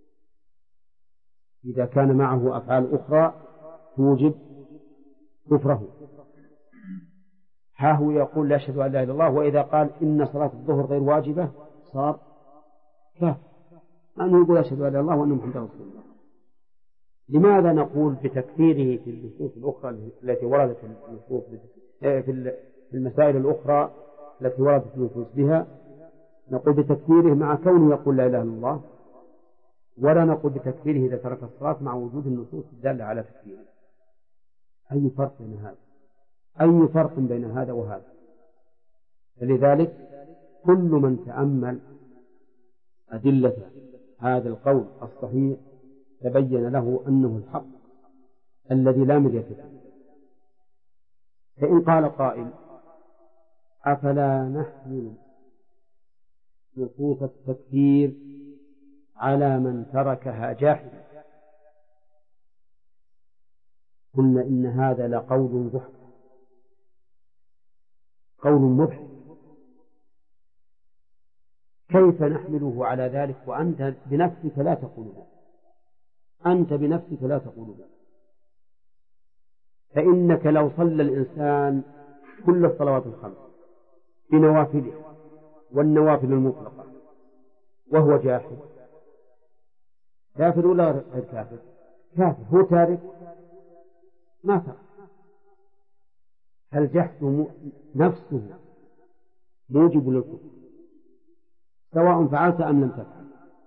إذا كان معه أفعال أخرى توجب كفره. ها هو يقول لا أشهد أن لا إله إلا الله، وإذا قال إن صلاة الظهر غير واجبة صار كافر، أنه يقول أشهد أن لا إله إلا الله وأن محمدا رسول الله. لماذا نقول بتكفيره في النصوص الأخرى التي وردت في المسائل الأخرى التي وردت النصوص بها، نقول بتكفيره مع كونه يقول لا إله إلا الله، ولا نقول بتكفيره إذا ترك الصلاة مع وجود النصوص الدالة على تكفيره؟ أي فرق بين هذا؟ أي فرق بين هذا وهذا؟ فلذلك كل من تأمل أدلة هذا القول الصحيح تبين له أنه الحق الذي لا مرية فيه. فإن قال قائل أفلا نحمل نصوص التكفير على من تركها جاحدا؟ قلنا إن هذا لقول ضحك، قول مضحك، كيف نحمله على ذلك وأنت بنفسك لا تقول ذلك؟ أنت بنفسك لا تقول ذلك، فإنك لو صلى الإنسان كل الصلوات الخمس بنوافله والنوافل المطلقة وهو جاحد، كافر ولا غير كافر؟ كافر، هو تارك ما فرق. هل جحد نفسه موجب للكفر سواء فعلت أم لم تفعل؟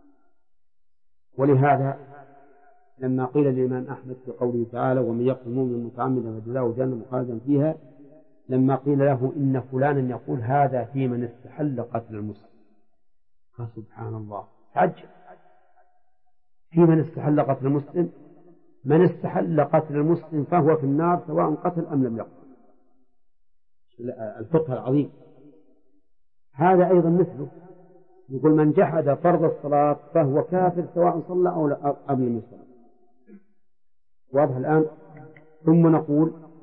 ولهذا لما قيل للإمام أحمد في قوله تعالى ومن يقتل مؤمنا متعمدا فجزاؤه جهنم خالدا فيها، لما قيل له إن فلانا يقول هذا في من استحل قتل المسلم، قال سبحان الله، تعجب، في من استحل قتل المسلم؟ من استحل قتل المسلم فهو في النار سواء قتل أم لم يقتل. الفقه العظيم. هذا أيضا مثله، يقول من جحد فرض الصلاة فهو كافر سواء صلى أو لم يصلي. واضح الآن؟ ثم نقول